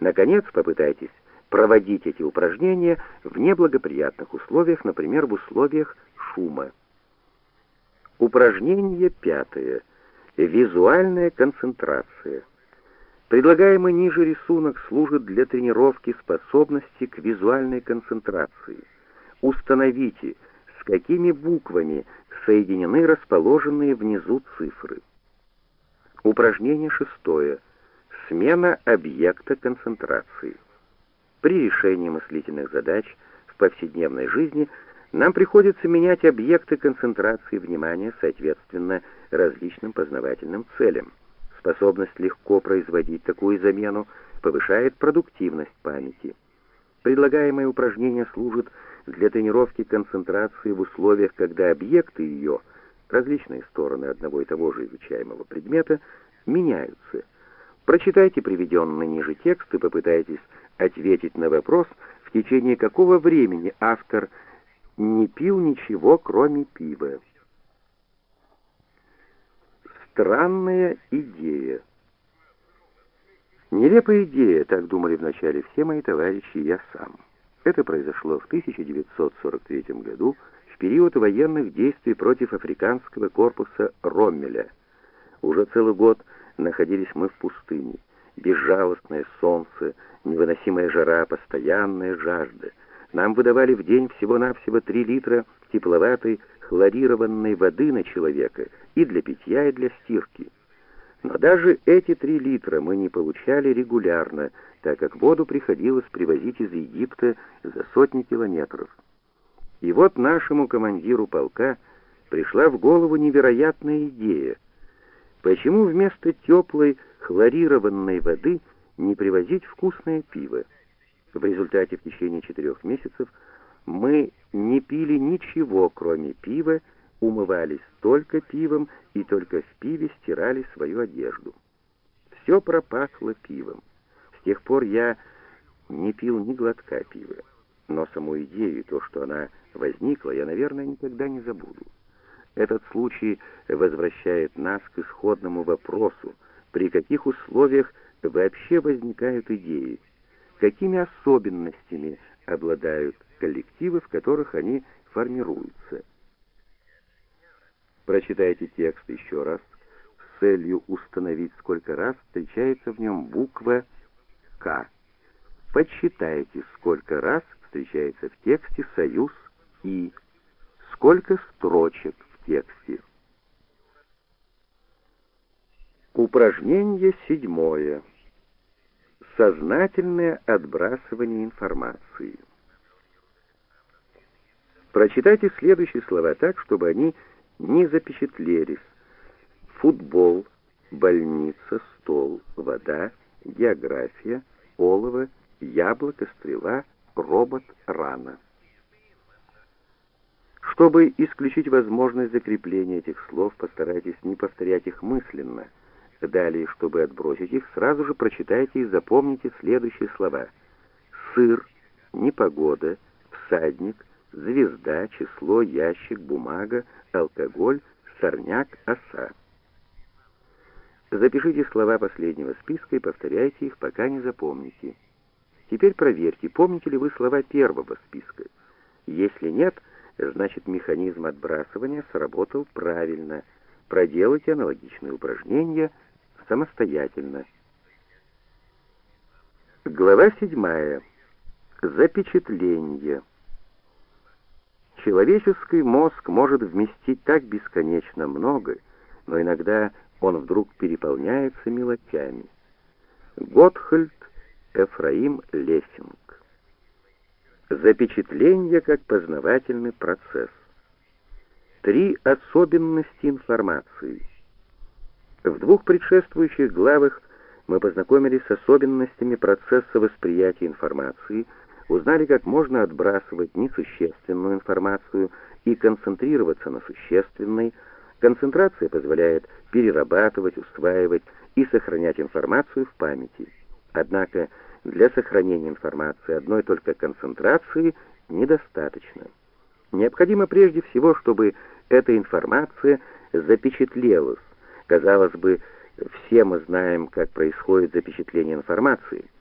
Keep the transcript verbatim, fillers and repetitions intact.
Наконец, попытайтесь проводить эти упражнения в неблагоприятных условиях, например, в условиях шума. Упражнение пятое. Визуальная концентрация. Предлагаемый ниже рисунок служит для тренировки способности к визуальной концентрации. Установите, с какими буквами соединены расположенные внизу цифры. Упражнение шестое. Смена объекта концентрации. При решении мыслительных задач в повседневной жизни нам приходится менять объекты концентрации внимания соответственно различным познавательным целям. Способность легко производить такую замену повышает продуктивность памяти. Предлагаемое упражнение служит для тренировки концентрации в условиях, когда объекты ее, различные стороны одного и того же изучаемого предмета, меняются. Прочитайте приведенный ниже текст и попытайтесь ответить на вопрос, в течение какого времени автор не пил ничего, кроме пива. Странная идея. Нелепая идея, так думали вначале все мои товарищи и я сам. Это произошло в тысяча девятьсот сорок третьем году, в период военных действий против африканского корпуса Роммеля. Уже целый год находились мы в пустыне. Безжалостное солнце, невыносимая жара, постоянная жажда. Нам выдавали в день всего-навсего три литра тепловатой хлорированной воды на человека и для питья, и для стирки. Но даже эти три литра мы не получали регулярно, так как воду приходилось привозить из Египта за сотни километров. И вот нашему командиру полка пришла в голову невероятная идея. Почему вместо теплой хлорированной воды не привозить вкусное пиво? В результате в течение четырех месяцев мы не пили ничего, кроме пива, умывались только пивом и только в пиве стирали свою одежду. Все пропахло пивом. С тех пор я не пил ни глотка пива. Но саму идею и то, что она возникла, я, наверное, никогда не забуду. Этот случай возвращает нас к исходному вопросу, при каких условиях вообще возникают идеи, какими особенностями обладают коллективы, в которых они формируются. Прочитайте текст еще раз с целью установить, сколько раз встречается в нем буква «К». Подсчитайте, сколько раз встречается в тексте союз «И», сколько строчек в тексте. Упражнение седьмое. Сознательное отбрасывание информации. Прочитайте следующие слова так, чтобы они не запечатлелись. Футбол, больница, стол, вода, география, олово, яблоко, стрела, робот, рана. Чтобы исключить возможность закрепления этих слов, постарайтесь не повторять их мысленно. Далее, чтобы отбросить их, сразу же прочитайте и запомните следующие слова: сыр, непогода, всадник, звезда, число, ящик, бумага, алкоголь, сорняк, оса. Запишите слова последнего списка и повторяйте их, пока не запомните. Теперь проверьте, помните ли вы слова первого списка. Если нет, значит механизм отбрасывания сработал правильно. Проделайте аналогичные упражнения самостоятельно. Глава седьмая. Запечатление. Человеческий мозг может вместить так бесконечно много, но иногда он вдруг переполняется мелочами. Готхальд Эфраим Лессинг. Запечатление как познавательный процесс. Три особенности информации. В двух предшествующих главах мы познакомились с особенностями процесса восприятия информации, узнали, как можно отбрасывать несущественную информацию и концентрироваться на существенной. Концентрация позволяет перерабатывать, усваивать и сохранять информацию в памяти. Однако для сохранения информации одной только концентрации недостаточно. Необходимо прежде всего, чтобы эта информация запечатлелась. Казалось бы, все мы знаем, как происходит запечатление информации.